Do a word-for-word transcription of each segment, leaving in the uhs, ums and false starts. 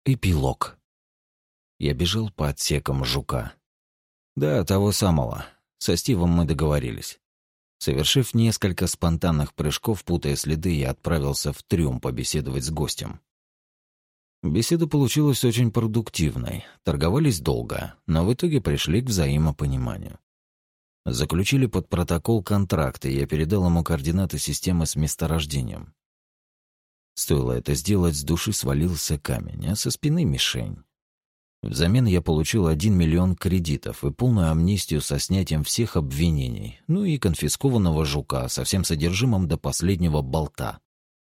Эпилог. Я бежал по отсекам жука. Да, того самого. Со Стивом мы договорились. Совершив несколько спонтанных прыжков, путая следы, я отправился в трюм побеседовать с гостем. Беседа получилась очень продуктивной. Торговались долго, но в итоге пришли к взаимопониманию. Заключили под протокол контракт, и я передал ему координаты системы с месторождением. Стоило это сделать, с души свалился камень, а со спины мишень. Взамен я получил один миллион кредитов и полную амнистию со снятием всех обвинений, ну и конфискованного жука со всем содержимым до последнего болта.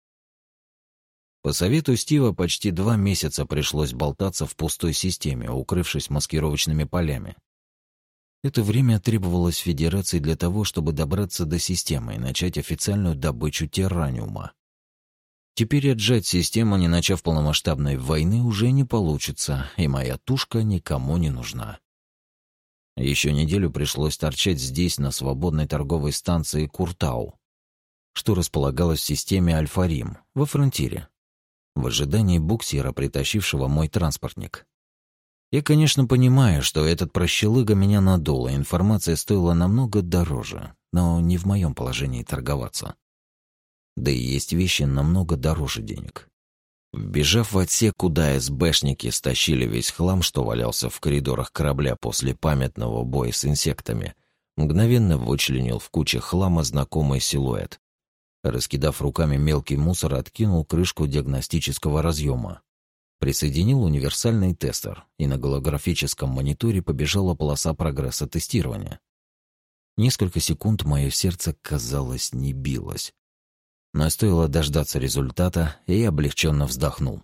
По совету Стива почти два месяца пришлось болтаться в пустой системе, укрывшись маскировочными полями. Это время требовалось Федерации для того, чтобы добраться до системы и начать официальную добычу терраниума. Теперь отжать систему, не начав полномасштабной войны, уже не получится, и моя тушка никому не нужна. Еще неделю пришлось торчать здесь, на свободной торговой станции Куртау, что располагалось в системе Альфа-Рим, во фронтире, в ожидании буксира, притащившего мой транспортник. Я, конечно, понимаю, что этот прощелыга меня надул, и информация стоила намного дороже, но не в моем положении торговаться. Да и есть вещи намного дороже денег. Вбежав в отсек, куда СБшники стащили весь хлам, что валялся в коридорах корабля после памятного боя с инсектами, мгновенно вычленил в куче хлама знакомый силуэт. Раскидав руками мелкий мусор, откинул крышку диагностического разъема. Присоединил универсальный тестер, и на голографическом мониторе побежала полоса прогресса тестирования. Несколько секунд мое сердце, казалось, не билось. Но стоило дождаться результата, и я облегченно вздохнул.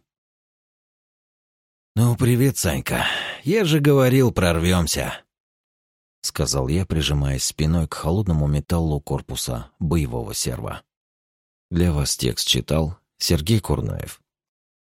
«Ну, привет, Санька. Я же говорил, прорвемся», — сказал я, прижимаясь спиной к холодному металлу корпуса боевого серва. Для вас текст читал Сергей Курнаев.